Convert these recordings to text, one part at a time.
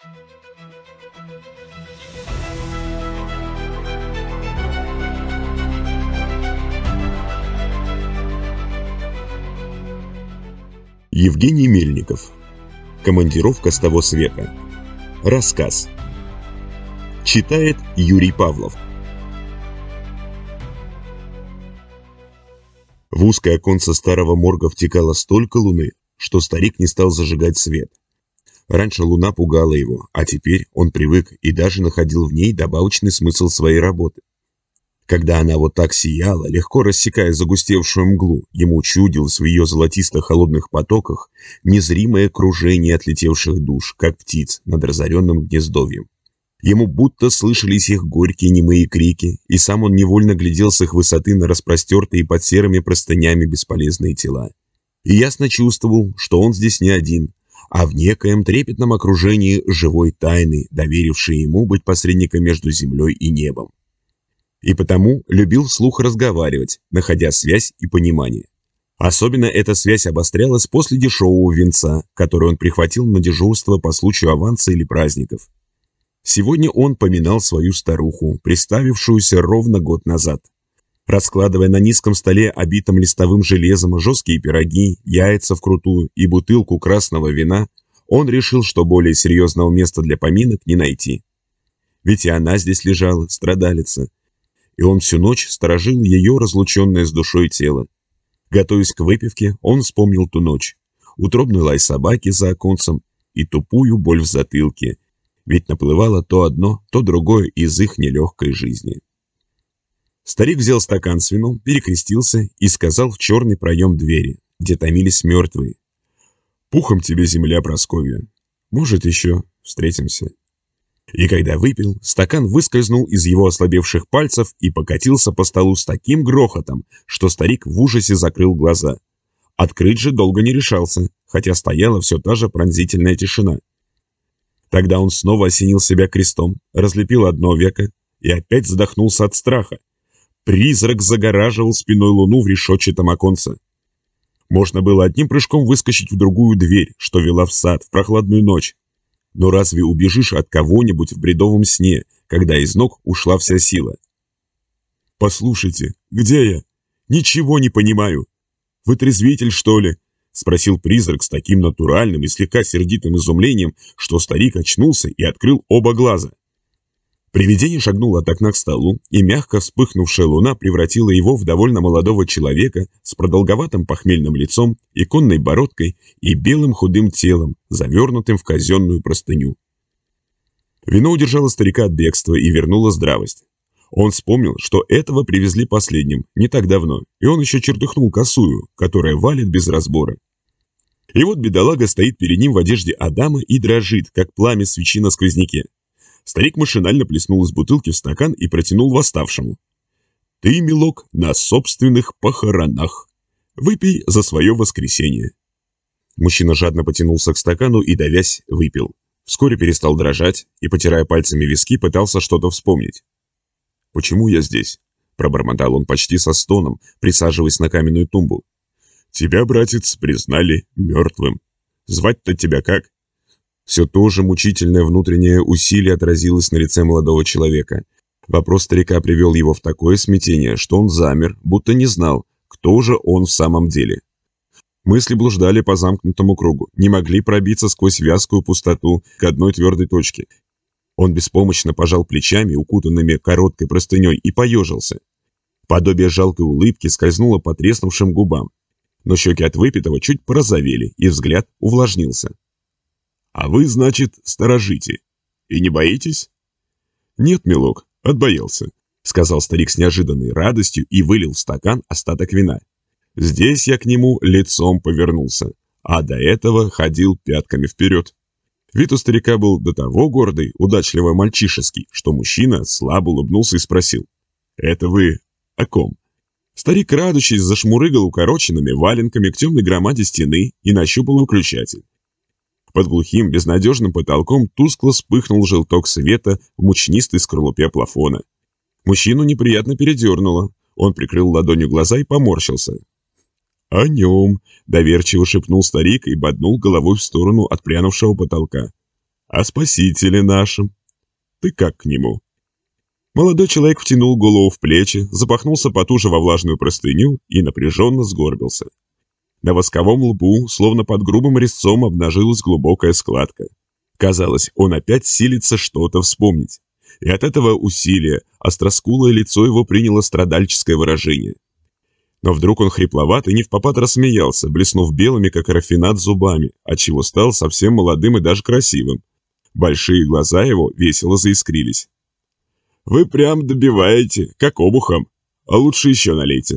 Евгений Мельников. Командировка с того света. Рассказ. Читает Юрий Павлов. В узкое оконце старого морга втекало столько луны, что старик не стал зажигать свет. Раньше луна пугала его, а теперь он привык и даже находил в ней добавочный смысл своей работы. Когда она вот так сияла, легко рассекая загустевшую мглу, ему чудилось в ее золотисто-холодных потоках незримое кружение отлетевших душ, как птиц над разоренным гнездовьем. Ему будто слышались их горькие немые крики, и сам он невольно глядел с их высоты на распростертые под серыми простынями бесполезные тела. И ясно чувствовал, что он здесь не один, а в некоем трепетном окружении живой тайны, доверившей ему быть посредником между землей и небом. И потому любил вслух разговаривать, находя связь и понимание. Особенно эта связь обострялась после дешевого винца, который он прихватил на дежурство по случаю аванса или праздников. Сегодня он поминал свою старуху, приставившуюся ровно год назад. Раскладывая на низком столе, обитом листовым железом, жесткие пироги, яйца вкрутую и бутылку красного вина, он решил, что более серьезного места для поминок не найти. Ведь и она здесь лежала, страдалица, и он всю ночь сторожил ее разлученное с душой тело. Готовясь к выпивке, он вспомнил ту ночь, утробный лай собаки за оконцем и тупую боль в затылке, ведь наплывало то одно, то другое из их нелегкой жизни. Старик взял стакан с вином, перекрестился и сказал в черный проем двери, где томились мертвые: «Пухом тебе земля, Прасковья, может, еще встретимся». И когда выпил, стакан выскользнул из его ослабевших пальцев и покатился по столу с таким грохотом, что старик в ужасе закрыл глаза. Открыть же долго не решался, хотя стояла все та же пронзительная тишина. Тогда он снова осенил себя крестом, разлепил одно веко и опять задохнулся от страха. Призрак загораживал спиной луну в решетчатом оконце. Можно было одним прыжком выскочить в другую дверь, что вела в сад в прохладную ночь. Но разве убежишь от кого-нибудь в бредовом сне, когда из ног ушла вся сила? «Послушайте, где я? Ничего не понимаю. Вы трезвитель, что ли?» — спросил призрак с таким натуральным и слегка сердитым изумлением, что старик очнулся и открыл оба глаза. Привидение шагнуло от окна к столу, и мягко вспыхнувшая луна превратила его в довольно молодого человека с продолговатым похмельным лицом, иконной бородкой и белым худым телом, завернутым в казенную простыню. Вино удержало старика от бегства и вернуло здравость. Он вспомнил, что этого привезли последним, не так давно, и он еще чертыхнул косую, которая валит без разбора. И вот бедолага стоит перед ним в одежде Адама и дрожит, как пламя свечи на сквозняке. Старик машинально плеснул из бутылки в стакан и протянул восставшему: «Ты, милок, на собственных похоронах. Выпей за свое воскресенье». Мужчина жадно потянулся к стакану и, давясь, выпил. Вскоре перестал дрожать и, потирая пальцами виски, пытался что-то вспомнить. «Почему я здесь?» — пробормотал он почти со стоном, присаживаясь на каменную тумбу. «Тебя, братец, признали мертвым. Звать-то тебя как?» Все то же мучительное внутреннее усилие отразилось на лице молодого человека. Вопрос старика привел его в такое смятение, что он замер, будто не знал, кто же он в самом деле. Мысли блуждали по замкнутому кругу, не могли пробиться сквозь вязкую пустоту к одной твердой точке. Он беспомощно пожал плечами, укутанными короткой простыней, и поежился. Подобие жалкой улыбки скользнуло по треснувшим губам, но щеки от выпитого чуть порозовели, и взгляд увлажнился. «А вы, значит, сторожите. И не боитесь?» «Нет, милок, отбоялся», — сказал старик с неожиданной радостью и вылил в стакан остаток вина. «Здесь я к нему лицом повернулся, а до этого ходил пятками вперед». Вид у старика был до того гордый, удачливо мальчишеский, что мужчина слабо улыбнулся и спросил: «Это вы о ком?» Старик, крадучись, зашмурыгал укороченными валенками к темной громаде стены и нащупал выключатель. Под глухим, безнадежным потолком тускло вспыхнул желток света в мучнистой скорлупе плафона. Мужчину неприятно передернуло. Он прикрыл ладонью глаза и поморщился. «О нем», — доверчиво шепнул старик и боднул головой в сторону отпрянувшего потолка. о спасителе нашем. Ты как к нему?» Молодой человек втянул голову в плечи, запахнулся потуже во влажную простыню и напряженно сгорбился. На восковом лбу, словно под грубым резцом, обнажилась глубокая складка. Казалось, он опять силится что-то вспомнить. И от этого усилия остроскулое лицо его приняло страдальческое выражение. Но вдруг он хрипловат и невпопад рассмеялся, блеснув белыми, как рафинат, зубами, отчего стал совсем молодым и даже красивым. Большие глаза его весело заискрились. «Вы прям добиваете, как обухом, а лучше еще налейте».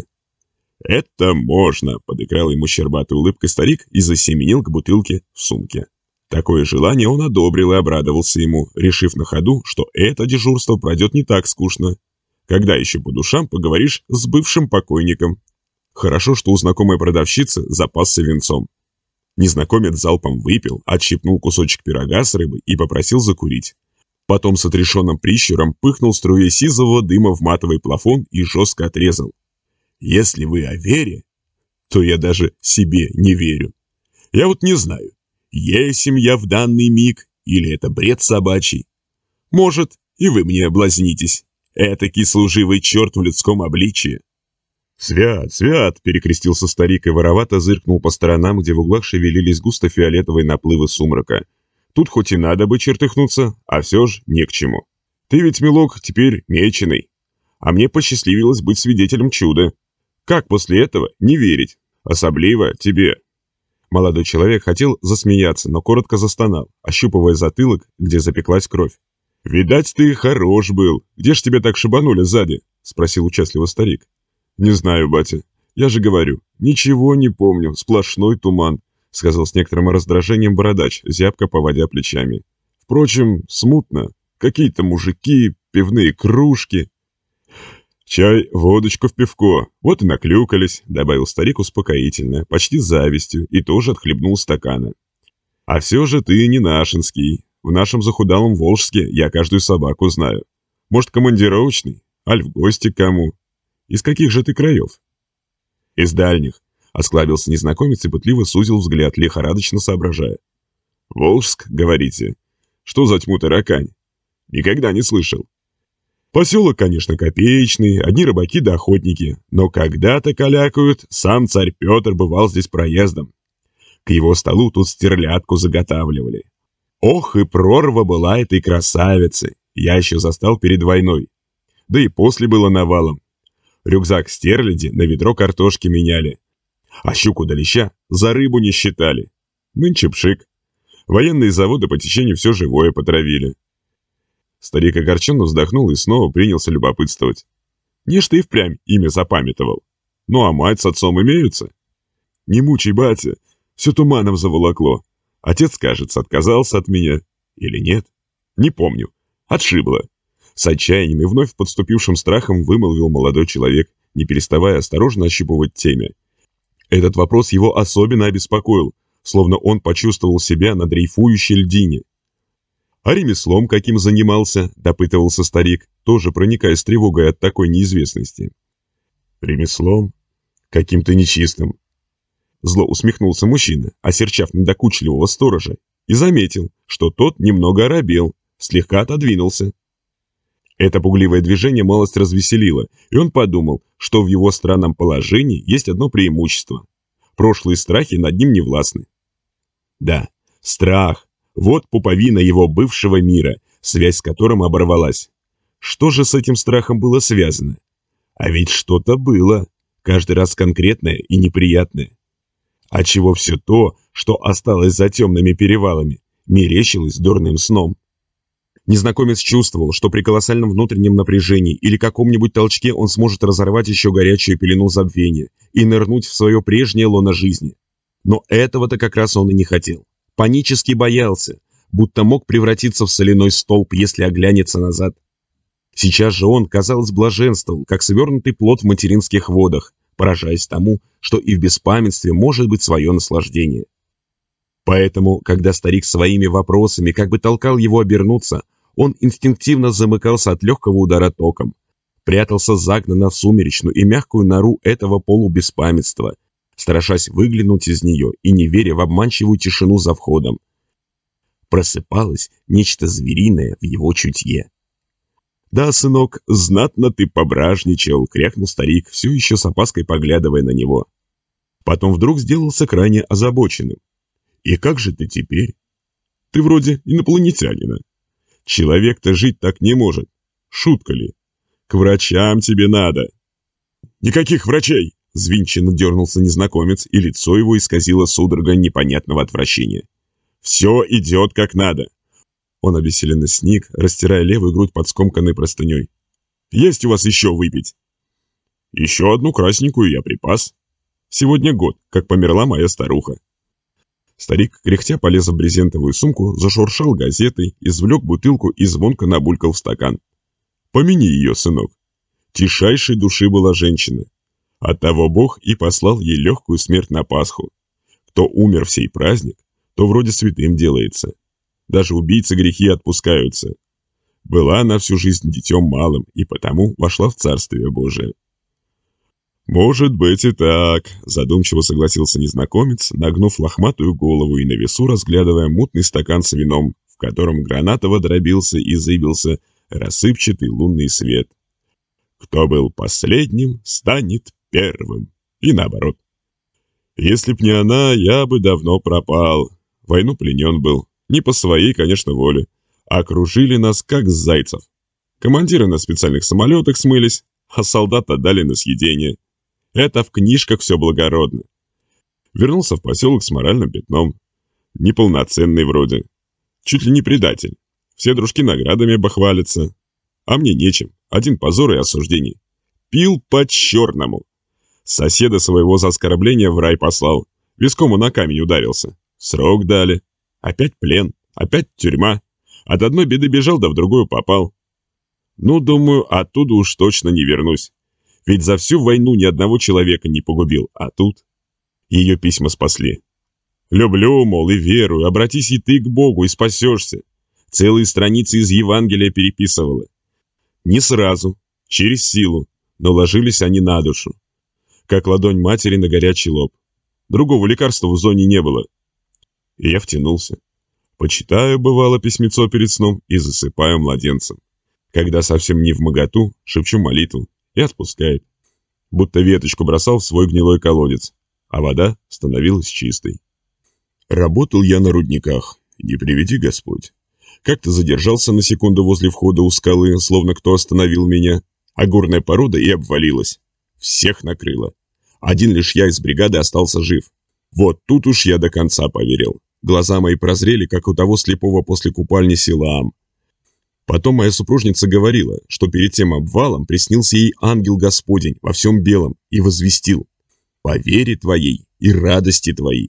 «Это можно», — подыграл ему щербатой улыбкой старик и засеменил к бутылке в сумке. Такое желание он одобрил и обрадовался ему, решив на ходу, что это дежурство пройдет не так скучно. Когда еще по душам поговоришь с бывшим покойником? Хорошо, что у знакомой продавщицы запасся винцом. Незнакомец залпом выпил, отщипнул кусочек пирога с рыбой и попросил закурить. Потом с отрешенным прищуром пыхнул струей сизого дыма в матовый плафон и жестко отрезал. «Если вы о вере, то я даже себе не верю. Я вот не знаю, есть семья в данный миг или это бред собачий. Может, и вы мне облазнитесь, этакий служивый черт в людском обличии». «Свят, свят!» — перекрестился старик и воровато зыркнул по сторонам, где в углах шевелились густо-фиолетовые наплывы сумрака. «Тут хоть и надо бы чертыхнуться, а все ж не к чему. Ты ведь, милок, теперь меченый. А мне посчастливилось быть свидетелем чуда. Как после этого не верить? Особливо тебе». Молодой человек хотел засмеяться, но коротко застонал, ощупывая затылок, где запеклась кровь. «Видать, ты хорош был. Где ж тебя так шибанули сзади?» — спросил участливо старик. «Не знаю, батя. Я же говорю, ничего не помню, сплошной туман», — сказал с некоторым раздражением бородач, зябко поводя плечами. «Впрочем, смутно. Какие-то мужики, пивные кружки». «Чай, водочку в пивко. Вот и наклюкались», — добавил старик успокоительно, почти с завистью, и тоже отхлебнул стакана. «А все же ты не нашинский. В нашем захудалом Волжске я каждую собаку знаю. Может, командировочный? Аль в гости к кому? Из каких же ты краев?» «Из дальних», — осклабился незнакомец и пытливо сузил взгляд, лихорадочно соображая. «Волжск, говорите? Что за тьму таракань? Никогда не слышал. Поселок, конечно, копеечный, одни рыбаки да охотники, но когда-то калякают, сам царь Петр бывал здесь проездом. К его столу тут стерлядку заготавливали. Ох, и прорва была этой красавицы, я еще застал перед войной. Да и после было навалом. Рюкзак стерляди на ведро картошки меняли, а щуку да леща за рыбу не считали. Нынче пшик. Военные заводы по течению все живое потравили». Старик огорченно вздохнул и снова принялся любопытствовать. «Не ж ты и впрямь имя запамятовал. Ну а мать с отцом имеются?» «Не мучай, батя, все туманом заволокло. Отец, кажется, отказался от меня. Или нет? Не помню. Отшибло». С отчаянием и вновь подступившим страхом вымолвил молодой человек, не переставая осторожно ощупывать темя. Этот вопрос его особенно обеспокоил, словно он почувствовал себя на дрейфующей льдине. «А ремеслом каким занимался?» – допытывался старик, тоже проникая с тревогой от такой неизвестности. «Ремеслом? Каким-то нечистым». Зло усмехнулся мужчина, осерчав на докучливого сторожа, и заметил, что тот немного оробел, слегка отодвинулся. Это пугливое движение малость развеселило, и он подумал, что в его странном положении есть одно преимущество. Прошлые страхи над ним не властны. Да, страх. Вот пуповина его бывшего мира, связь с которым оборвалась. Что же с этим страхом было связано? А ведь что-то было, каждый раз конкретное и неприятное. Отчего все то, что осталось за темными перевалами, мерещилось дурным сном. Незнакомец чувствовал, что при колоссальном внутреннем напряжении или каком-нибудь толчке он сможет разорвать еще горячую пелену забвения и нырнуть в свое прежнее лоно жизни. Но этого-то как раз он и не хотел. Панически боялся, будто мог превратиться в соляной столб, если оглянется назад. Сейчас же он, казалось, блаженствовал, как свернутый плод в материнских водах, поражаясь тому, что и в беспамятстве может быть свое наслаждение. Поэтому, когда старик своими вопросами как бы толкал его обернуться, он инстинктивно замыкался от легкого удара током, прятался загнанно в сумеречную и мягкую нору этого полубеспамятства, страшась выглянуть из нее и не веря в обманчивую тишину за входом. Просыпалось нечто звериное в его чутье. «Да, сынок, знатно ты пображничал», — крякнул старик, все еще с опаской поглядывая на него. Потом вдруг сделался крайне озабоченным. «И как же ты теперь? Ты вроде инопланетянина. Человек-то жить так не может. Шутка ли? К врачам тебе надо». «Никаких врачей!» — взвинченно дернулся незнакомец, и лицо его исказило судорога непонятного отвращения. «Все идет как надо». Он обессиленно сник, растирая левую грудь под скомканной простыней. «Есть у вас еще выпить?» «Еще одну красненькую я припас. Сегодня год, как померла моя старуха». Старик, кряхтя полез в брезентовую сумку, зашуршал газетой, извлек бутылку и звонко набулькал в стакан. «Помяни ее, сынок. Тишайшей души была женщина. Оттого Бог и послал ей легкую смерть на Пасху. Кто умер в сей праздник, то вроде святым делается. Даже убийцы грехи отпускаются. Была она всю жизнь детем малым, и потому вошла в Царствие Божие». «Может быть и так», — задумчиво согласился незнакомец, нагнув лохматую голову и на весу разглядывая мутный стакан с вином, в котором гранатово дробился и зыбился рассыпчатый лунный свет. «Кто был последним, станет первым. И наоборот. Если б не она, я бы давно пропал. Войну пленен был. Не по своей, конечно, воле. Окружили нас, как зайцев. Командиры на специальных самолетах смылись, а солдат отдали на съедение. Это в книжках все благородно. Вернулся в поселок с моральным пятном. Неполноценный вроде. Чуть ли не предатель. Все дружки наградами бахвалятся. А мне нечем. Один позор и осуждение. Пил по-черному. Соседа своего за оскорбление в рай послал. Виском он на камень ударился. Срок дали. Опять плен. Опять тюрьма. От одной беды бежал, да в другую попал. Ну, думаю, оттуда уж точно не вернусь. Ведь за всю войну ни одного человека не погубил. А тут ее письма спасли. Люблю, мол, и верую. Обратись и ты к Богу, и спасешься. Целые страницы из Евангелия переписывала. Не сразу, через силу, но ложились они на душу. Как ладонь матери на горячий лоб. Другого лекарства в зоне не было. И я втянулся. Почитаю, бывало, письмецо перед сном и засыпаю младенцем. Когда совсем не вмоготу, шепчу молитву и отпускает. Будто веточку бросал в свой гнилой колодец, а вода становилась чистой. Работал я на рудниках, не приведи Господь. Как-то задержался на секунду возле входа у скалы, словно кто остановил меня, а горная порода и обвалилась. Всех накрыло. Один лишь я из бригады остался жив. Вот тут уж я до конца поверил. Глаза мои прозрели, как у того слепого после купальни Силаам. Потом моя супружница говорила, что перед тем обвалом приснился ей ангел Господень во всем белом и возвестил: «По вере твоей и радости твоей».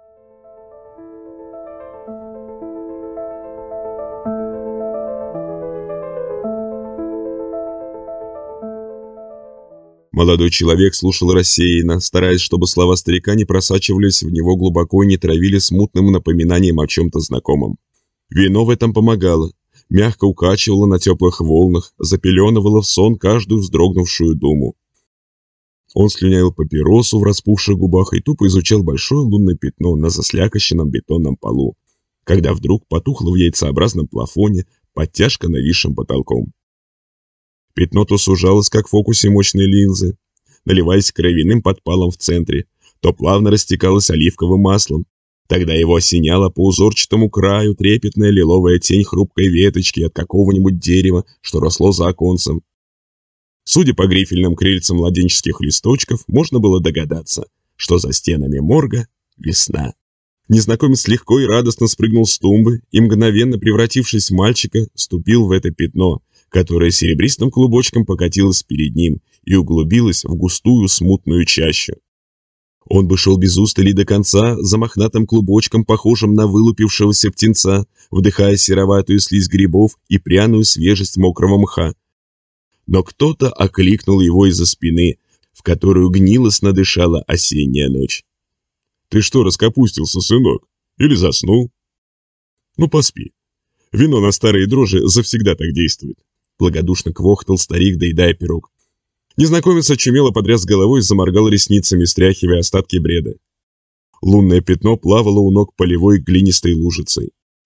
Молодой человек слушал рассеянно, стараясь, чтобы слова старика не просачивались в него глубоко и не травили смутным напоминанием о чем-то знакомом. Вино в этом помогало, мягко укачивало на теплых волнах, запеленывало в сон каждую вздрогнувшую думу. Он слюнявил папиросу в распухших губах и тупо изучал большое лунное пятно на заслякощенном бетонном полу, когда вдруг потухло в яйцеобразном плафоне подтяжка нависшим потолком. Пятно то сужалось, как в фокусе мощной линзы, наливаясь кровяным подпалом в центре, то плавно растекалось оливковым маслом. Тогда его осеняла по узорчатому краю трепетная лиловая тень хрупкой веточки от какого-нибудь дерева, что росло за оконцем. Судя по грифельным крыльцам младенческих листочков, можно было догадаться, что за стенами морга весна. Незнакомец легко и радостно спрыгнул с тумбы и, мгновенно превратившись в мальчика, ступил в это пятно, которое серебристым клубочком покатилось перед ним и углубилось в густую смутную чащу. Он бы шел без устали до конца, за мохнатым клубочком, похожим на вылупившегося птенца, вдыхая сероватую слизь грибов и пряную свежесть мокрого мха. Но кто-то окликнул его из-за спины, в которую гнилостно дышала осенняя ночь. «Ты что, раскопустился, сынок? Или заснул?» «Ну, поспи. Вино на старые дрожжи завсегда так действует». Благодушно квохтал старик, доедая пирог. Незнакомец очумело потряс головой и заморгал ресницами, стряхивая остатки бреда. Лунное пятно плавало у ног полевой глинистой лужицей.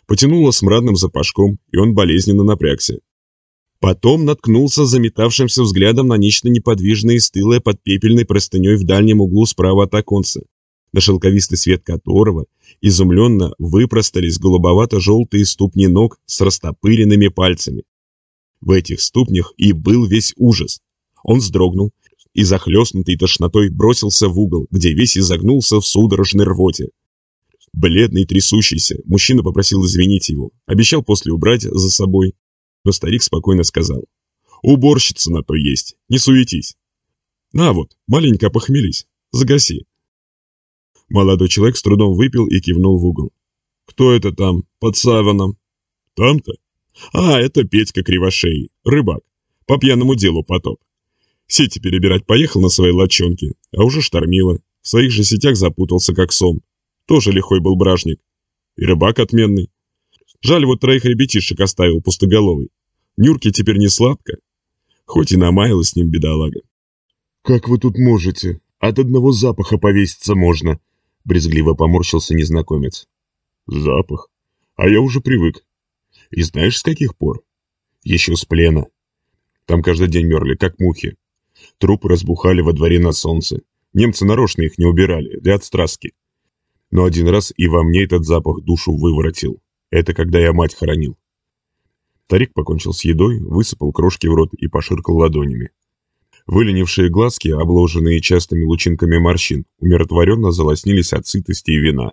Потянуло смрадным запашком, и он болезненно напрягся. Потом наткнулся заметавшимся взглядом на нечто неподвижное и стылое под пепельной простыней в дальнем углу справа от оконца, на шелковистый свет которого изумленно выпростались голубовато-желтые ступни ног с растопыренными пальцами. В этих ступнях и был весь ужас. Он вздрогнул и, захлестнутый тошнотой, бросился в угол, где весь изогнулся в судорожной рвоте. Бледный, трясущийся, мужчина попросил извинить его, обещал после убрать за собой, но старик спокойно сказал: «Уборщица на то есть, не суетись. На вот, маленько похмелись, загаси». Молодой человек с трудом выпил и кивнул в угол. «Кто это там, под саваном?» «Там-то? А, это Петька Кривошеий, рыбак, по пьяному делу потоп. Сети перебирать поехал на своей лодчонке, а уже штормило, в своих же сетях запутался как сом. Тоже лихой был бражник. И рыбак отменный. Жаль, вот 3 ребятишек оставил пустоголовый. Нюрке теперь не сладко. Хоть и намаялась с ним бедолага». «Как вы тут можете? От одного запаха повеситься можно», — брезгливо поморщился незнакомец. «Запах? А я уже привык. И знаешь, с каких пор? Еще с плена. Там каждый день мерли, как мухи. Трупы разбухали во дворе на солнце. Немцы нарочно их не убирали, для отстраски. Но один раз и во мне этот запах душу выворотил. Это когда я мать хоронил». Старик покончил с едой, высыпал крошки в рот и поширкал ладонями. Выленившие глазки, обложенные частыми лучинками морщин, умиротворенно залоснились от сытости и вина.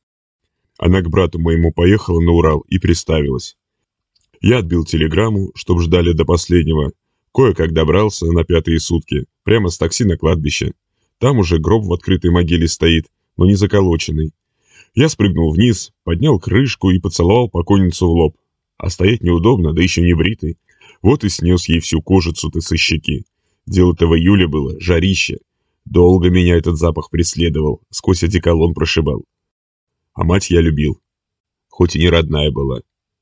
Она к брату моему поехала на Урал и приставилась. Я отбил телеграмму, чтоб ждали до последнего. Кое-как добрался на 5-е сутки, прямо с такси на кладбище. Там уже гроб в открытой могиле стоит, но не заколоченный. Я спрыгнул вниз, поднял крышку и поцеловал покойницу в лоб. А стоять неудобно, да еще не бритый. Вот и снес ей всю кожицу-то со щеки. Дело-то в июле было, жарище. Долго меня этот запах преследовал, сквозь одеколон прошибал. А мать я любил, хоть и не родная была.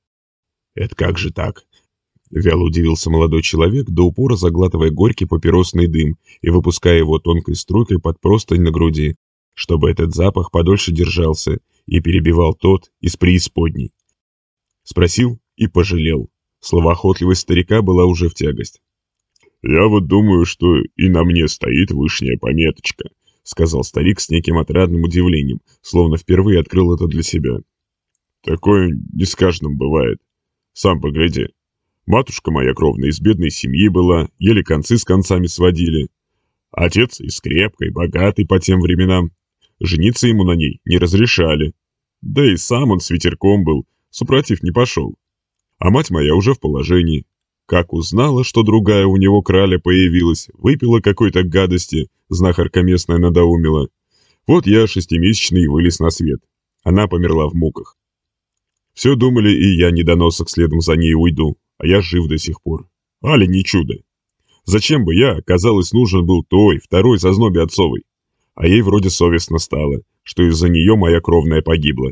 «Это как же так?» — вяло удивился молодой человек, до упора заглатывая горький папиросный дым и выпуская его тонкой струйкой под простынь на груди, чтобы этот запах подольше держался и перебивал тот из преисподней. Спросил и пожалел. Словоохотливость старика была уже в тягость. «Я вот думаю, что и на мне стоит вышняя пометочка», — сказал старик с неким отрадным удивлением, словно впервые открыл это для себя. «Такое не с каждым бывает. Сам погляди. Матушка моя кровная из бедной семьи была, еле концы с концами сводили. Отец из крепкой, богатый по тем временам. Жениться ему на ней не разрешали. Да и сам он с ветерком был, супротив не пошел. А мать моя уже в положении. Как узнала, что другая у него краля появилась, выпила какой-то гадости, знахарка местная надоумила. Вот я 6-месячный и вылез на свет. Она померла в муках. Все думали, и я недоносок следом за ней уйду, а я жив до сих пор. Али не чудо. Зачем бы я, казалось, нужен был той, второй зазнобе отцовой. А ей вроде совестно стало, что из-за нее моя кровная погибла.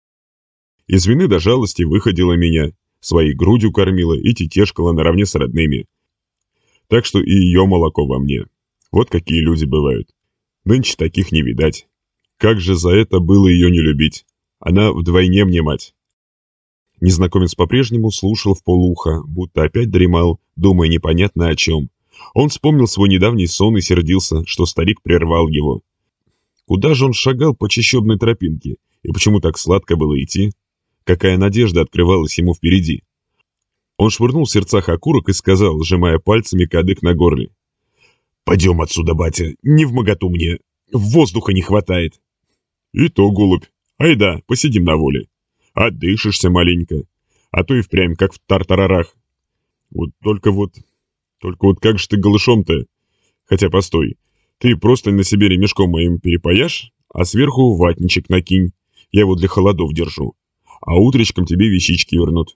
Из вины до жалости выходила меня, своей грудью кормила и тетешкала наравне с родными. Так что и ее молоко во мне. Вот какие люди бывают. Нынче таких не видать. Как же за это было ее не любить? Она вдвойне мне мать. Незнакомец по-прежнему слушал вполуха, будто опять дремал, думая непонятно о чем. Он вспомнил свой недавний сон и сердился, что старик прервал его. Куда же он шагал по чащобной тропинке, и почему так сладко было идти? Какая надежда открывалась ему впереди? Он швырнул в сердцах окурок и сказал, сжимая пальцами кадык на горле: «Пойдем отсюда, батя, не вмоготу мне, воздуха не хватает». «И то, голубь, айда, посидим на воле. Отдышишься маленько, а то и впрямь, как в тартарарах. Только вот как же ты голышом-то? Хотя постой, ты просто на себе ремешком моим перепояшь, а сверху ватничек накинь, я его для холодов держу, а утречком тебе вещички вернут».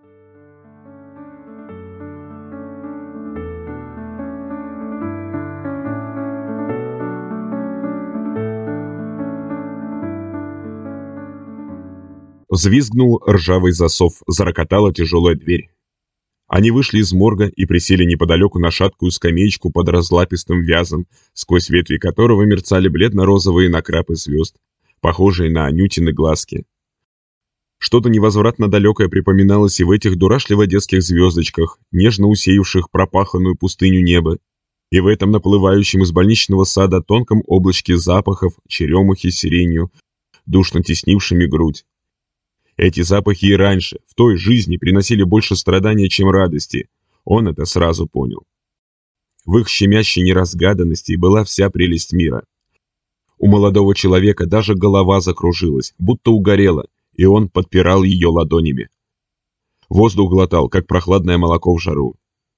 Взвизгнул ржавый засов, зарокотала тяжелая дверь. Они вышли из морга и присели неподалеку на шаткую скамеечку под разлапистым вязом, сквозь ветви которого мерцали бледно-розовые накрапы звезд, похожие на анютины глазки. Что-то невозвратно далекое припоминалось и в этих дурашливо-детских звездочках, нежно усеявших пропаханную пустыню неба, и в этом наплывающем из больничного сада тонком облачке запахов, черемухи с сиренью, душно теснившими грудь. Эти запахи и раньше, в той жизни, приносили больше страдания, чем радости. Он это сразу понял. В их щемящей неразгаданности была вся прелесть мира. У молодого человека даже голова закружилась, будто угорела, и он подпирал ее ладонями. Воздух глотал, как прохладное молоко в жару.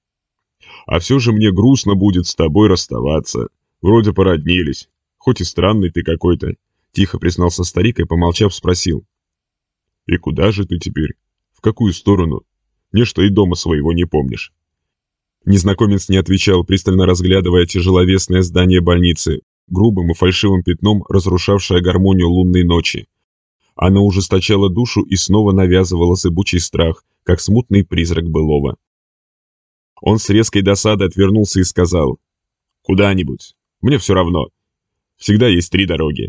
«А все же мне грустно будет с тобой расставаться. Вроде породнились. Хоть и странный ты какой-то», — тихо признался старик и, помолчав, спросил. «И куда же ты теперь? В какую сторону? Нечто и дома своего не помнишь». Незнакомец не отвечал, пристально разглядывая тяжеловесное здание больницы, грубым и фальшивым пятном разрушавшее гармонию лунной ночи. Оно ужесточало душу и снова навязывало зыбучий страх, как смутный призрак былого. Он с резкой досадой отвернулся и сказал: «Куда-нибудь. Мне все равно. Всегда есть 3 дороги».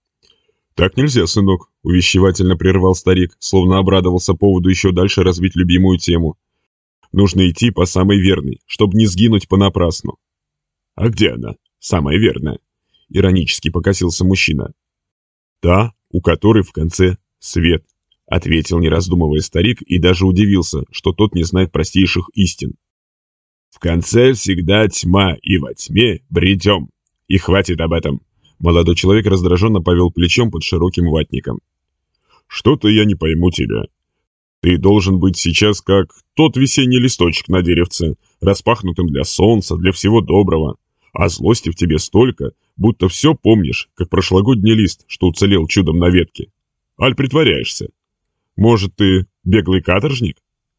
«Так нельзя, сынок», — увещевательно прервал старик, словно обрадовался поводу еще дальше развить любимую тему. «Нужно идти по самой верной, чтобы не сгинуть понапрасну». «А где она, самая верная?» — иронически покосился мужчина. «Та, у которой в конце свет», — ответил, не раздумывая старик, и даже удивился, что тот не знает простейших истин. «В конце всегда тьма, и во тьме бредем. И хватит об этом». Молодой человек раздраженно повел плечом под широким ватником. «Что-то я не пойму тебя. Ты должен быть сейчас как тот весенний листочек на деревце, распахнутым для солнца, для всего доброго. А злости в тебе столько, будто все помнишь, как прошлогодний лист, что уцелел чудом на ветке. Аль притворяешься? Может, ты беглый каторжник?»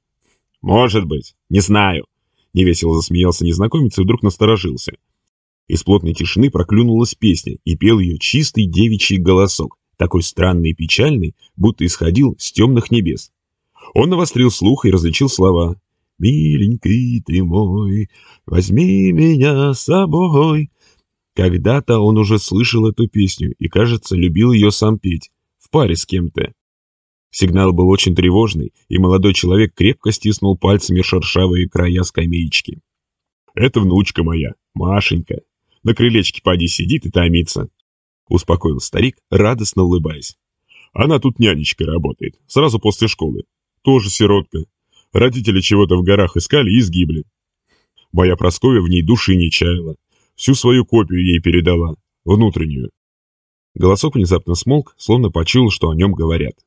«Может быть, не знаю», — невесело засмеялся незнакомец и вдруг насторожился. Из плотной тишины проклюнулась песня, и пел ее чистый девичий голосок, такой странный и печальный, будто исходил с темных небес. Он навострил слух и различил слова: «Миленький ты мой, возьми меня с собой». Когда-то он уже слышал эту песню и, кажется, любил ее сам петь, в паре с кем-то. Сигнал был очень тревожный, и молодой человек крепко стиснул пальцами шершавые края скамеечки. «Это внучка моя, Машенька. На крылечке поди сидит и томится», — успокоил старик, радостно улыбаясь. «Она тут нянечкой работает, сразу после школы. Тоже сиротка. Родители чего-то в горах искали и сгибли. Моя Прасковья в ней души не чаяла. Всю свою копию ей передала, внутреннюю». Голосок внезапно смолк, словно почуял, что о нем говорят.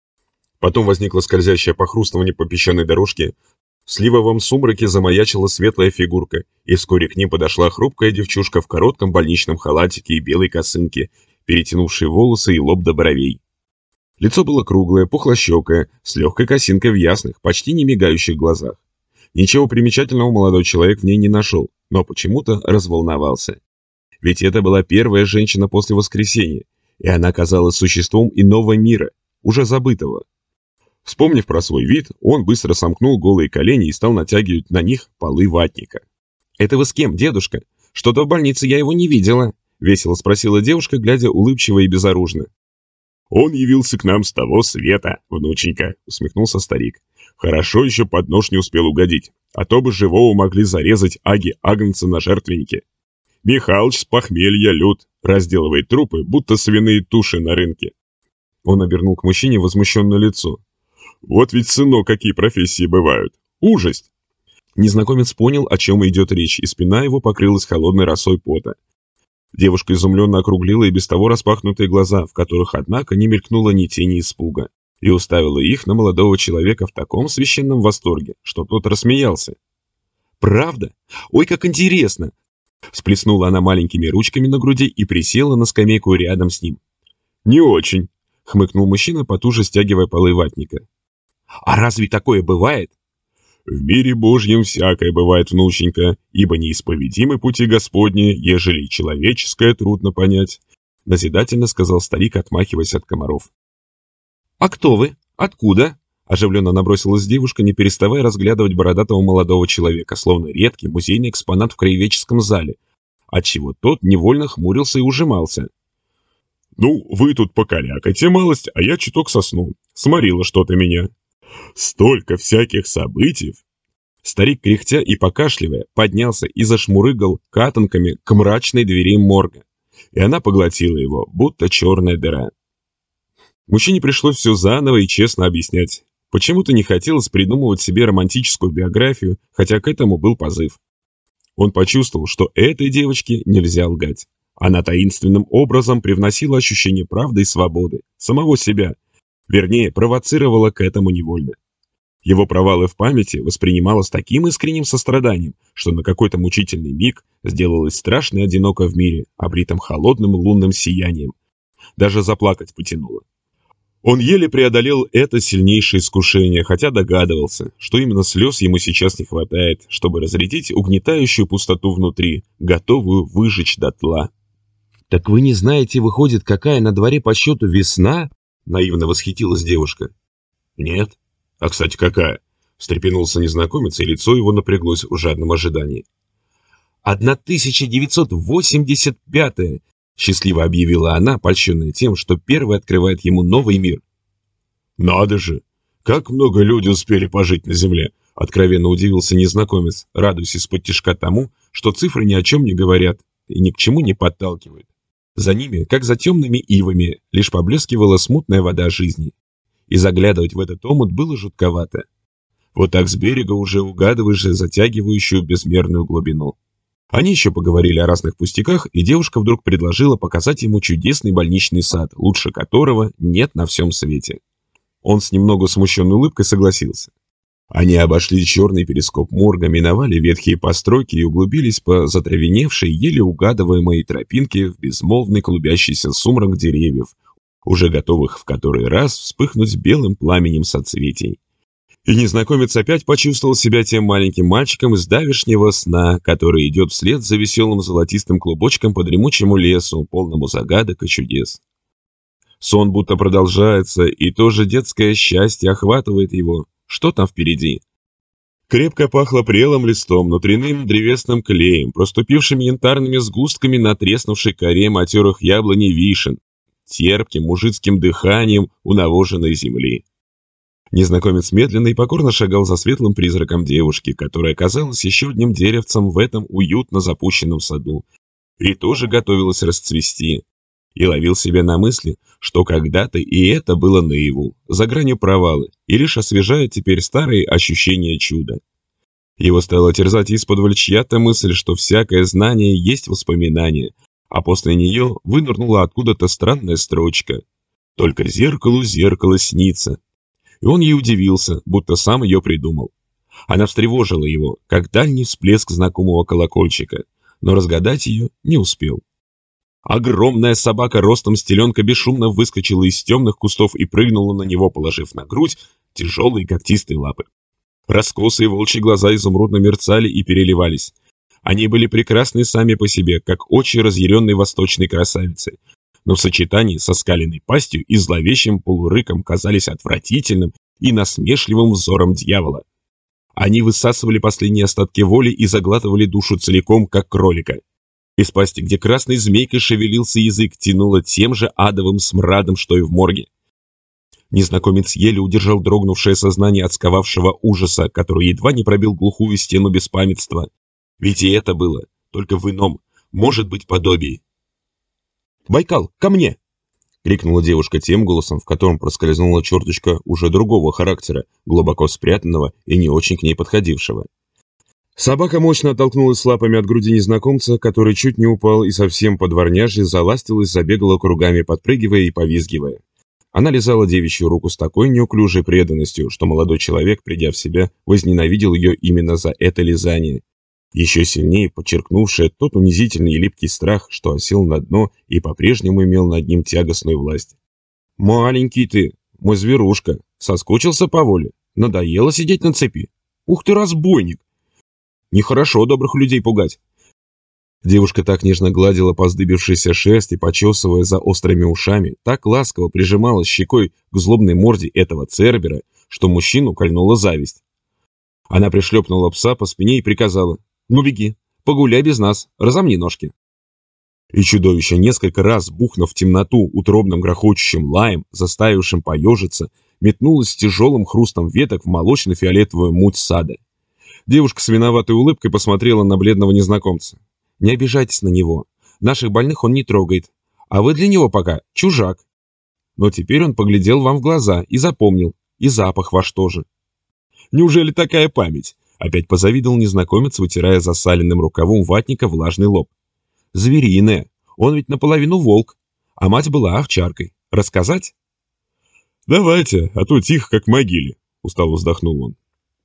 Потом возникло скользящее похрустывание по песчаной дорожке. В сливовом сумраке замаячила светлая фигурка, и вскоре к ним подошла хрупкая девчушка в коротком больничном халатике и белой косынке, перетянувшей волосы и лоб до бровей. Лицо было круглое, пухлощекое, с легкой косинкой в ясных, почти не мигающих глазах. Ничего примечательного молодой человек в ней не нашел, но почему-то разволновался. Ведь это была первая женщина после воскресения, и она казалась существом иного мира, уже забытого. Вспомнив про свой вид, он быстро сомкнул голые колени и стал натягивать на них полы ватника. «Это вы с кем, дедушка? Что-то в больнице я его не видела», — весело спросила девушка, глядя улыбчиво и безоружно. «Он явился к нам с того света, внученька», — усмехнулся старик. «Хорошо еще под нож не успел угодить, а то бы живого могли зарезать аги Агнца на жертвеннике. Михалыч с похмелья лют, разделывает трупы, будто свиные туши на рынке». Он обернул к мужчине возмущенное лицо. «Вот ведь, сынок, какие профессии бывают! Ужасть!» Незнакомец понял, о чем идет речь, и спина его покрылась холодной росой пота. Девушка изумленно округлила и без того распахнутые глаза, в которых, однако, не мелькнуло ни тени испуга, и уставила их на молодого человека в таком священном восторге, что тот рассмеялся. «Правда? Ой, как интересно!» Сплеснула она маленькими ручками на груди и присела на скамейку рядом с ним. «Не очень», — хмыкнул мужчина, потуже стягивая полы ватника. «А разве такое бывает?» «В мире Божьем всякое бывает, внученька, ибо неисповедимы пути Господни, ежели и человеческое трудно понять», — назидательно сказал старик, отмахиваясь от комаров. «А кто вы? Откуда?» — оживленно набросилась девушка, не переставая разглядывать бородатого молодого человека, словно редкий музейный экспонат в краеведческом зале, отчего тот невольно хмурился и ужимался. «Ну, вы тут покалякайте малость, а я чуток сосну. Сморило что-то меня. Столько всяких событий. Старик, кряхтя и покашливая, поднялся и зашмурыгал катанками к мрачной двери морга. И она поглотила его, будто черная дыра. Мужчине пришлось все заново и честно объяснять. Почему-то не хотелось придумывать себе романтическую биографию, хотя к этому был позыв. Он почувствовал, что этой девочке нельзя лгать. Она таинственным образом привносила ощущение правды и свободы, самого себя. Вернее, провоцировала к этому невольно. Его провалы в памяти воспринимала с таким искренним состраданием, что на какой-то мучительный миг сделалось страшно и одиноко в мире, обритом холодным лунным сиянием. Даже заплакать потянуло. Он еле преодолел это сильнейшее искушение, хотя догадывался, что именно слез ему сейчас не хватает, чтобы разрядить угнетающую пустоту внутри, готовую выжечь дотла. «Так вы не знаете, выходит, какая на дворе по счету весна?» — наивно восхитилась девушка. «Нет. А, кстати, какая?» — встрепенулся незнакомец, и лицо его напряглось в жадном ожидании. 1985-е! Счастливо объявила она, польщенная тем, что первой открывает ему новый мир. «Надо же! Как много люди успели пожить на земле!» — откровенно удивился незнакомец, радуясь из-под тишка тому, что цифры ни о чем не говорят и ни к чему не подталкивают. За ними, как за темными ивами, лишь поблескивала смутная вода жизни. И заглядывать в этот омут было жутковато. Вот так с берега уже угадываешь затягивающую безмерную глубину. Они еще поговорили о разных пустяках, и девушка вдруг предложила показать ему чудесный больничный сад, лучше которого нет на всем свете. Он с немного смущенной улыбкой согласился. Они обошли черный перископ морга, миновали ветхие постройки и углубились по затравеневшей, еле угадываемой тропинке в безмолвный клубящийся сумрак деревьев, уже готовых в который раз вспыхнуть белым пламенем соцветий. И незнакомец опять почувствовал себя тем маленьким мальчиком из давешнего сна, который идет вслед за веселым золотистым клубочком по дремучему лесу, полному загадок и чудес. Сон будто продолжается, и тоже детское счастье охватывает его. Что там впереди? Крепко пахло прелым листом, внутренним древесным клеем, проступившими янтарными сгустками на треснувшей коре матерых яблоней вишен, терпким мужицким дыханием унавоженной земли. Незнакомец медленно и покорно шагал за светлым призраком девушки, которая оказалась еще одним деревцем в этом уютно запущенном саду, и тоже готовилась расцвести, и ловил себя на мысли, что когда-то и это было наяву, за гранью провала, и лишь освежает теперь старые ощущения чуда. Его стало терзать исподволь чья-то мысль, что всякое знание есть воспоминание, а после нее вынырнула откуда-то странная строчка «Только зеркалу зеркало снится». И он ей удивился, будто сам ее придумал. Она встревожила его, как дальний всплеск знакомого колокольчика, но разгадать ее не успел. Огромная собака ростом с теленка бесшумно выскочила из темных кустов и прыгнула на него, положив на грудь тяжелые когтистые лапы. Раскосые волчьи глаза изумрудно мерцали и переливались. Они были прекрасны сами по себе, как очи разъяренной восточной красавицы, но в сочетании со скаленной пастью и зловещим полурыком казались отвратительным и насмешливым взором дьявола. Они высасывали последние остатки воли и заглатывали душу целиком, как кролика. Из пасти, где красной змейкой шевелился язык, тянуло тем же адовым смрадом, что и в морге. Незнакомец еле удержал дрогнувшее сознание от сковавшего ужаса, который едва не пробил глухую стену беспамятства. Ведь и это было, только в ином, может быть, подобии. «Байкал, ко мне!» — крикнула девушка тем голосом, в котором проскользнула черточка уже другого характера, глубоко спрятанного и не очень к ней подходившего. Собака мощно оттолкнулась лапами от груди незнакомца, который чуть не упал и совсем по дворняжьи заластилась, забегала кругами, подпрыгивая и повизгивая. Она лизала девичью руку с такой неуклюжей преданностью, что молодой человек, придя в себя, возненавидел ее именно за это лизание, еще сильнее подчеркнувшее тот унизительный и липкий страх, что осел на дно и по-прежнему имел над ним тягостную власть. «Маленький ты, мой зверушка, соскучился по воле, надоело сидеть на цепи. Ух ты, разбойник! Нехорошо добрых людей пугать». Девушка так нежно гладила поздыбившейся шерсти, почесывая за острыми ушами, так ласково прижималась щекой к злобной морде этого цербера, что мужчину кольнула зависть. Она пришлепнула пса по спине и приказала: «Ну беги, погуляй без нас, разомни ножки». И чудовище, несколько раз бухнув в темноту утробным грохочущим лаем, заставившим поежиться, метнулась с тяжелым хрустом веток в молочно-фиолетовую муть сада. Девушка с виноватой улыбкой посмотрела на бледного незнакомца. «Не обижайтесь на него. Наших больных он не трогает. А вы для него пока чужак». Но теперь он поглядел вам в глаза и запомнил. И запах ваш тоже. «Неужели такая память?» Опять позавидовал незнакомец, вытирая засаленным рукавом ватника влажный лоб. «Звериная. Он ведь наполовину волк. А мать была овчаркой. Рассказать?» «Давайте, а то тихо, как в могиле», — устало вздохнул он.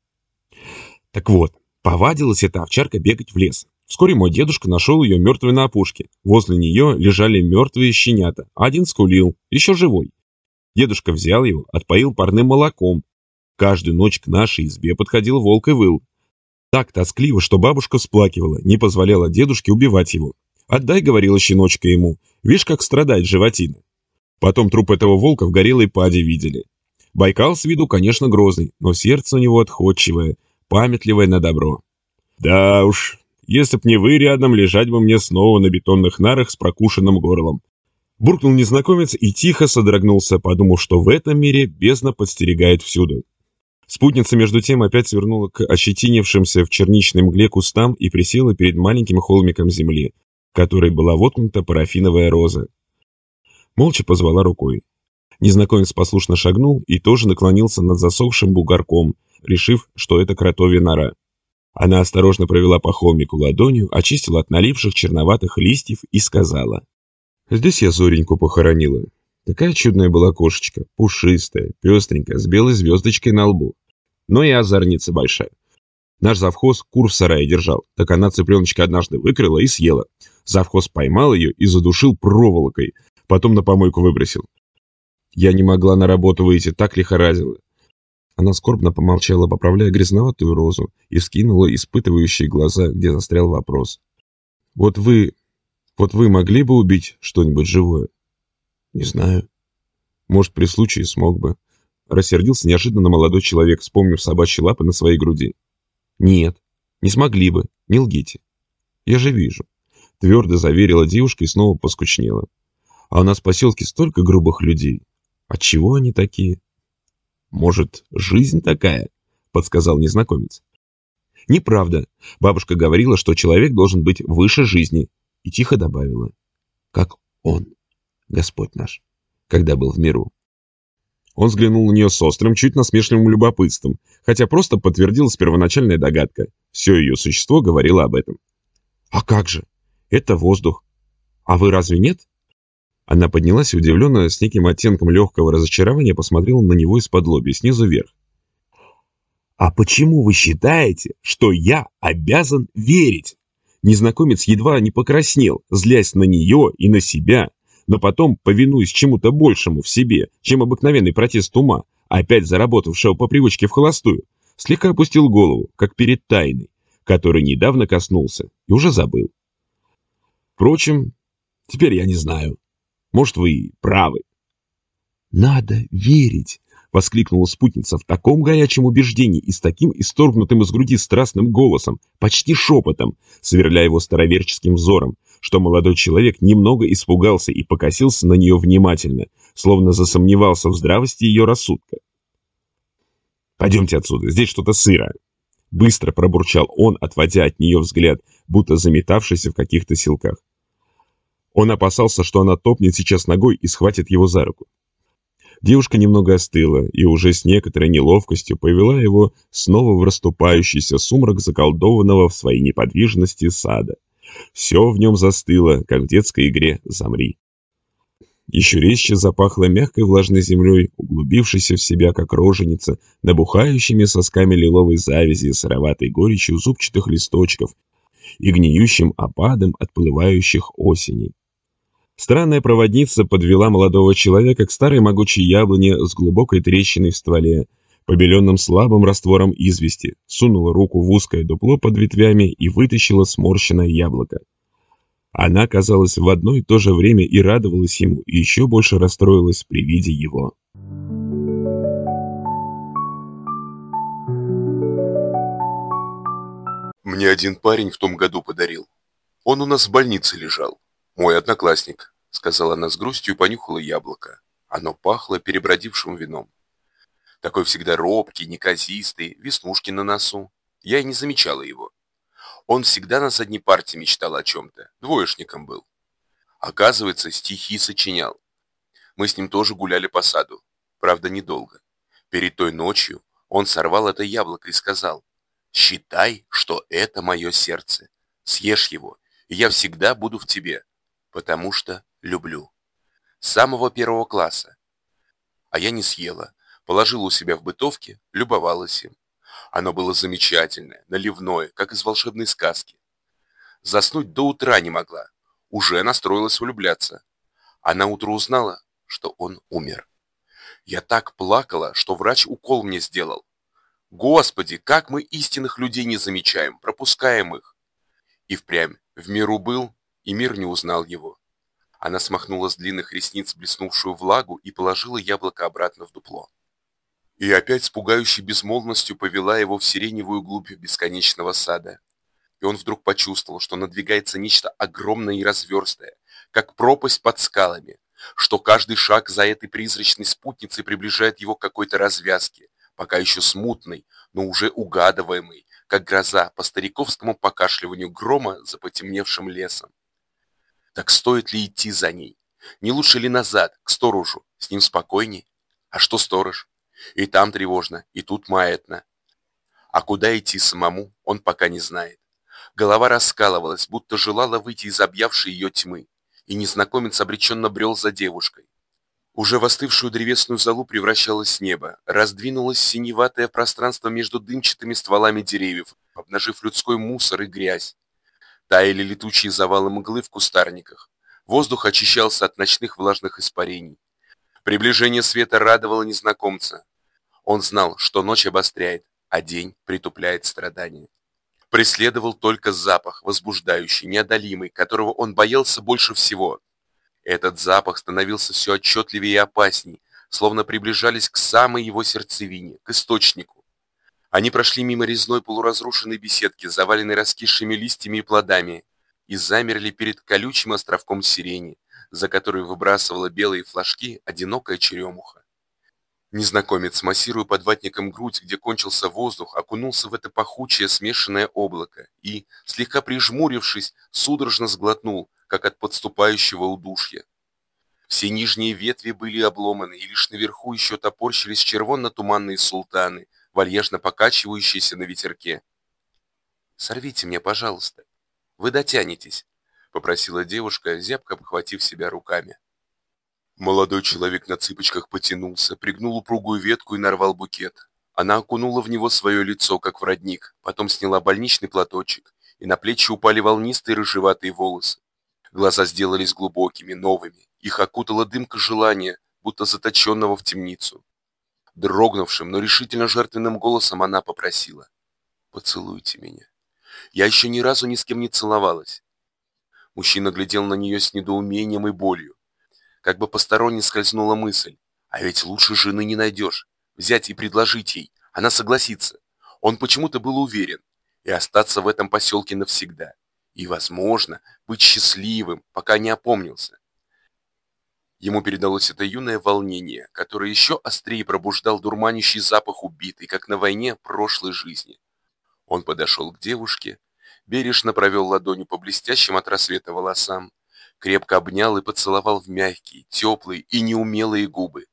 Так вот, повадилась эта овчарка бегать в лес. Вскоре мой дедушка нашел ее мертвой на опушке. Возле нее лежали мертвые щенята. Один скулил, еще живой. Дедушка взял его, отпоил парным молоком. Каждую ночь к нашей избе подходил волк и выл. Так тоскливо, что бабушка всплакивала, не позволяла дедушке убивать его. «Отдай», — говорила щеночка ему, — «видишь, как страдает животина». Потом труп этого волка в горелой паде видели. Байкал с виду, конечно, грозный, но сердце у него отходчивое, памятливое на добро. «Да уж, если б не вы рядом, лежать бы мне снова на бетонных нарах с прокушенным горлом». Буркнул незнакомец и тихо содрогнулся, подумав, что в этом мире бездна подстерегает всюду. Спутница, между тем, опять свернула к ощетинившимся в черничной мгле кустам и присела перед маленьким холмиком земли, в которой была воткнута парафиновая роза. Молча позвала рукой. Незнакомец послушно шагнул и тоже наклонился над засохшим бугорком, решив, что это кротовья нора. Она осторожно провела по холмику ладонью, очистила от налипших черноватых листьев и сказала: «Здесь я Зореньку похоронила. Такая чудная была кошечка, пушистая, пестренькая, с белой звездочкой на лбу. Но и озорница большая. Наш завхоз кур в сарае держал, так она цыпленочка однажды выкрала и съела. Завхоз поймал ее и задушил проволокой, потом на помойку выбросил. Я не могла на работу выйти, так лихорадила». Она скорбно помолчала, поправляя грязноватую розу, и вскинула испытывающие глаза, где застрял вопрос. Вот вы могли бы убить что-нибудь живое?» «Не знаю. Может, при случае смог бы». Рассердился неожиданно молодой человек, вспомнив собачьи лапы на своей груди. «Нет, не смогли бы, не лгите. Я же вижу», — твердо заверила девушка и снова поскучнела. «А у нас в поселке столько грубых людей. Отчего они такие?» «Может, жизнь такая?» — подсказал незнакомец. «Неправда. Бабушка говорила, что человек должен быть выше жизни», и тихо добавила: «как он, Господь наш, когда был в миру». Он взглянул на нее с острым, чуть насмешливым любопытством, хотя просто подтвердилась первоначальная догадка. Все ее существо говорило об этом. «А как же? Это воздух. А вы разве нет?» Она поднялась и удивленно, с неким оттенком легкого разочарования, посмотрела на него из-под лобья, снизу вверх. «А почему вы считаете, что я обязан верить?» Незнакомец едва не покраснел, злясь на нее и на себя, но потом, повинуясь чему-то большему в себе, чем обыкновенный протест ума, опять заработавшего по привычке в холостую, слегка опустил голову, как перед тайной, которой недавно коснулся и уже забыл. «Впрочем, теперь я не знаю. Может, вы и правы». «Надо верить!» — воскликнула спутница в таком горячем убеждении и с таким исторгнутым из груди страстным голосом, почти шепотом, сверляя его староверческим взором, что молодой человек немного испугался и покосился на нее внимательно, словно засомневался в здравости ее рассудка. «Пойдемте отсюда, здесь что-то сыро!» Быстро пробурчал он, отводя от нее взгляд, будто заметавшийся в каких-то силках. Он опасался, что она топнет сейчас ногой и схватит его за руку. Девушка немного остыла и уже с некоторой неловкостью повела его снова в расступающийся сумрак заколдованного в своей неподвижности сада. Все в нем застыло, как в детской игре «Замри». Еще резче запахло мягкой влажной землей, углубившейся в себя, как роженица, набухающими сосками лиловой завязи и сыроватой горечью зубчатых листочков и гниющим опадом отплывающих осеней. Странная проводница подвела молодого человека к старой могучей яблоне с глубокой трещиной в стволе, побеленным слабым раствором извести, сунула руку в узкое дупло под ветвями и вытащила сморщенное яблоко. Она, казалось, в одно и то же время и радовалась ему, и еще больше расстроилась при виде его. Мне один парень в том году подарил. Он у нас в больнице лежал. Мой одноклассник, сказала она с грустью и понюхала яблоко. Оно пахло перебродившим вином. Такой всегда робкий, неказистый, веснушки на носу. Я и не замечала его. Он всегда на задней парте мечтал о чем-то, двоечником был. Оказывается, стихи сочинял. Мы с ним тоже гуляли по саду, правда, недолго. Перед той ночью он сорвал это яблоко и сказал: «Считай, что это мое сердце. Съешь его, и я всегда буду в тебе, потому что люблю». С самого 1 класса. А я не съела, положила у себя в бытовке, любовалась им. Оно было замечательное, наливное, как из волшебной сказки. Заснуть до утра не могла, уже настроилась влюбляться. А наутро узнала, что он умер. Я так плакала, что врач укол мне сделал. Господи, как мы истинных людей не замечаем, пропускаем их. И впрямь в миру был, и мир не узнал его. Она смахнула с длинных ресниц блеснувшую влагу и положила яблоко обратно в дупло. И опять с пугающей безмолвностью повела его в сиреневую глубь бесконечного сада. И он вдруг почувствовал, что надвигается нечто огромное и разверстое, как пропасть под скалами, что каждый шаг за этой призрачной спутницей приближает его к какой-то развязке, пока еще смутной, но уже угадываемой, как гроза по стариковскому покашливанию грома за потемневшим лесом. Так стоит ли идти за ней? Не лучше ли назад, к сторожу? С ним спокойней. А что сторож? И там тревожно, и тут маятно. А куда идти самому, он пока не знает. Голова раскалывалась, будто желала выйти из объявшей ее тьмы, и незнакомец обреченно брел за девушкой. Уже в остывшую древесную золу превращалось небо, раздвинулось синеватое пространство между дымчатыми стволами деревьев, обнажив людской мусор и грязь. Таяли летучие завалы мглы в кустарниках. Воздух очищался от ночных влажных испарений. Приближение света радовало незнакомца. Он знал, что ночь обостряет, а день притупляет страдания. Преследовал только запах, возбуждающий, неодолимый, которого он боялся больше всего. Этот запах становился все отчетливее и опасней, словно приближались к самой его сердцевине, к источнику. Они прошли мимо резной полуразрушенной беседки, заваленной раскисшими листьями и плодами, и замерли перед колючим островком сирени, за который выбрасывала белые флажки одинокая черемуха. Незнакомец, массируя под ватником грудь, где кончился воздух, окунулся в это пахучее смешанное облако и, слегка прижмурившись, судорожно сглотнул, как от подступающего удушья. Все нижние ветви были обломаны, и лишь наверху еще топорщились червонно-туманные султаны, вальяжно покачивающиеся на ветерке. «Сорвите мне, пожалуйста. Вы дотянетесь», — попросила девушка, зябко обхватив себя руками. Молодой человек на цыпочках потянулся, пригнул упругую ветку и нарвал букет. Она окунула в него свое лицо, как в родник, потом сняла больничный платочек, и на плечи упали волнистые рыжеватые волосы. Глаза сделались глубокими, новыми, их окутала дымка желания, будто заточенного в темницу. Дрогнувшим, но решительно жертвенным голосом она попросила: «Поцелуйте меня. Я еще ни разу ни с кем не целовалась». Мужчина глядел на нее с недоумением и болью. Как бы посторонне скользнула мысль: а ведь лучше жены не найдешь. Взять и предложить ей, она согласится. Он почему-то был уверен. И остаться в этом поселке навсегда. И, возможно, быть счастливым, пока не опомнился. Ему передалось это юное волнение, которое еще острее пробуждал дурманящий запах убитой, как на войне, прошлой жизни. Он подошел к девушке, бережно провел ладонью по блестящим от рассвета волосам, крепко обнял и поцеловал в мягкие, теплые и неумелые губы.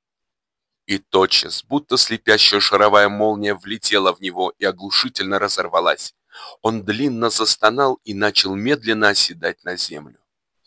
И тотчас, будто слепящая шаровая молния, влетела в него и оглушительно разорвалась. Он длинно застонал и начал медленно оседать на землю.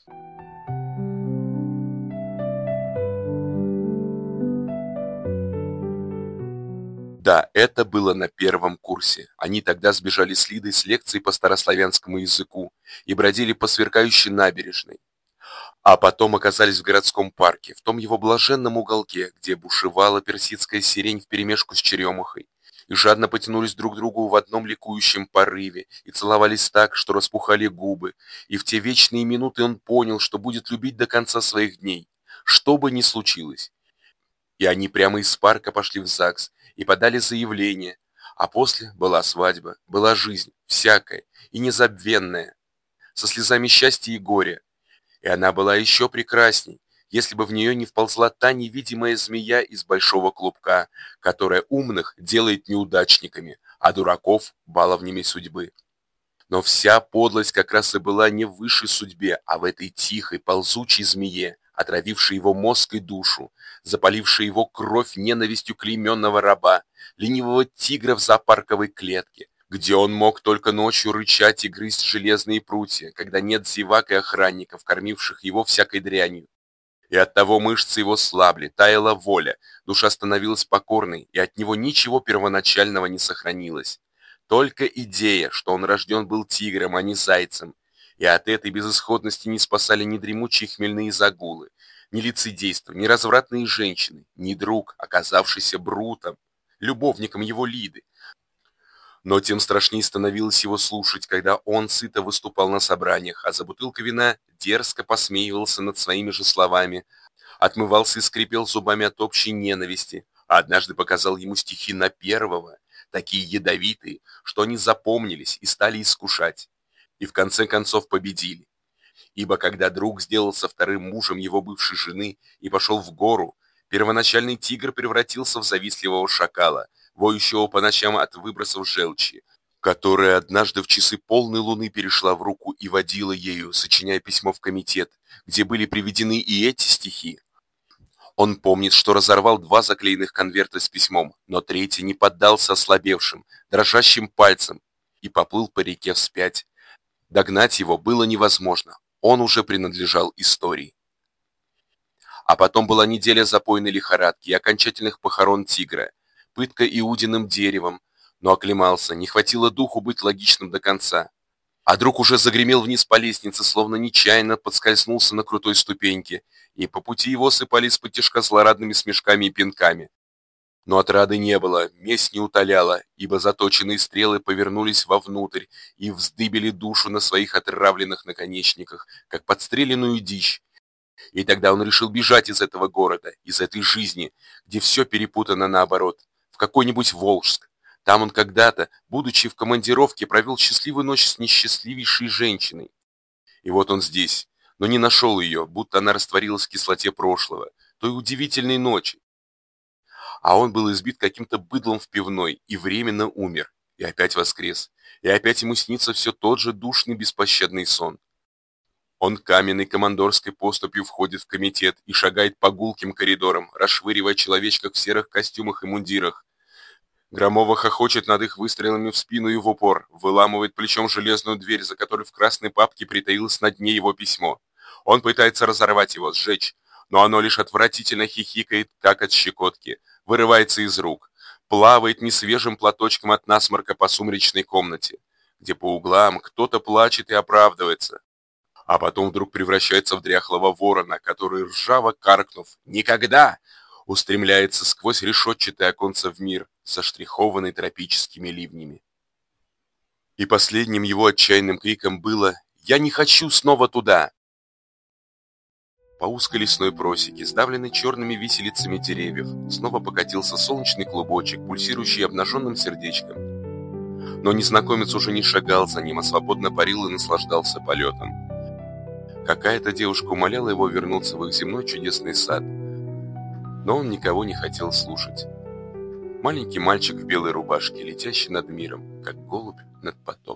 Да, это было на 1 курсе. Они тогда сбежали с Лидой с лекцией по старославянскому языку и бродили по сверкающей набережной. А потом оказались в городском парке, в том его блаженном уголке, где бушевала персидская сирень вперемешку с черемухой, и жадно потянулись друг к другу в одном ликующем порыве, и целовались так, что распухали губы, и в те вечные минуты он понял, что будет любить до конца своих дней, что бы ни случилось. И они прямо из парка пошли в ЗАГС и подали заявление, а после была свадьба, была жизнь, всякая и незабвенная, со слезами счастья и горя. И она была еще прекрасней, если бы в нее не вползла та невидимая змея из большого клубка, которая умных делает неудачниками, а дураков – баловнями судьбы. Но вся подлость как раз и была не в высшей судьбе, а в этой тихой, ползучей змее, отравившей его мозг и душу, запалившей его кровь ненавистью клейменного раба, ленивого тигра в зоопарковой клетке, где он мог только ночью рычать и грызть железные прутья, когда нет зевак и охранников, кормивших его всякой дрянью. И оттого мышцы его слабли, таяла воля, душа становилась покорной, и от него ничего первоначального не сохранилось. Только идея, что он рожден был тигром, а не зайцем, и от этой безысходности не спасали ни дремучие хмельные загулы, ни лицедейство, ни развратные женщины, ни друг, оказавшийся Брутом, любовником его Лиды. Но тем страшнее становилось его слушать, когда он сыто выступал на собраниях, а за бутылкой вина дерзко посмеивался над своими же словами, отмывался и скрипел зубами от общей ненависти, а однажды показал ему стихи на первого, такие ядовитые, что они запомнились и стали искушать, и в конце концов победили. Ибо когда друг сделался вторым мужем его бывшей жены и пошел в гору, первоначальный тигр превратился в завистливого шакала, воющего по ночам от выбросов желчи, которая однажды в часы полной луны перешла в руку и водила ею, сочиняя письмо в комитет, где были приведены и эти стихи. Он помнит, что разорвал 2 заклеенных конверта с письмом, но третий не поддался ослабевшим, дрожащим пальцем и поплыл по реке вспять. Догнать его было невозможно, он уже принадлежал истории. А потом была неделя запойной лихорадки и окончательных похорон тигра, пытка Иудиным деревом, но оклемался, не хватило духу быть логичным до конца. А друг уже загремел вниз по лестнице, словно нечаянно подскользнулся на крутой ступеньке, и по пути его сыпали из-под тишка злорадными смешками и пинками. Но отрады не было, месть не утоляла, ибо заточенные стрелы повернулись вовнутрь и вздыбили душу на своих отравленных наконечниках, как подстреленную дичь. И тогда он решил бежать из этого города, из этой жизни, где все перепутано наоборот, в какой-нибудь Волжск. Там он когда-то, будучи в командировке, провел счастливую ночь с несчастливейшей женщиной. И вот он здесь, но не нашел ее, будто она растворилась в кислоте прошлого, той удивительной ночи. А он был избит каким-то быдлом в пивной и временно умер, и опять воскрес, и опять ему снится все тот же душный беспощадный сон. Он каменной командорской поступью входит в комитет и шагает по гулким коридорам, расшвыривая человечков в серых костюмах и мундирах. Громово хохочет над их выстрелами в спину и в упор, выламывает плечом железную дверь, за которой в красной папке притаилось на дне его письмо. Он пытается разорвать его, сжечь, но оно лишь отвратительно хихикает, как от щекотки, вырывается из рук, плавает несвежим платочком от насморка по сумрачной комнате, где по углам кто-то плачет и оправдывается. А потом вдруг превращается в дряхлого ворона, который, ржаво каркнув «Никогда!», устремляется сквозь решетчатое оконце в мир, заштрихованный тропическими ливнями. И последним его отчаянным криком было «Я не хочу снова туда!». По узкой лесной просеке, сдавленной черными виселицами деревьев, снова покатился солнечный клубочек, пульсирующий обнаженным сердечком. Но незнакомец уже не шагал за ним, а свободно парил и наслаждался полетом. Какая-то девушка умоляла его вернуться в их земной чудесный сад, но он никого не хотел слушать. Маленький мальчик в белой рубашке, летящий над миром, как голубь над потоком.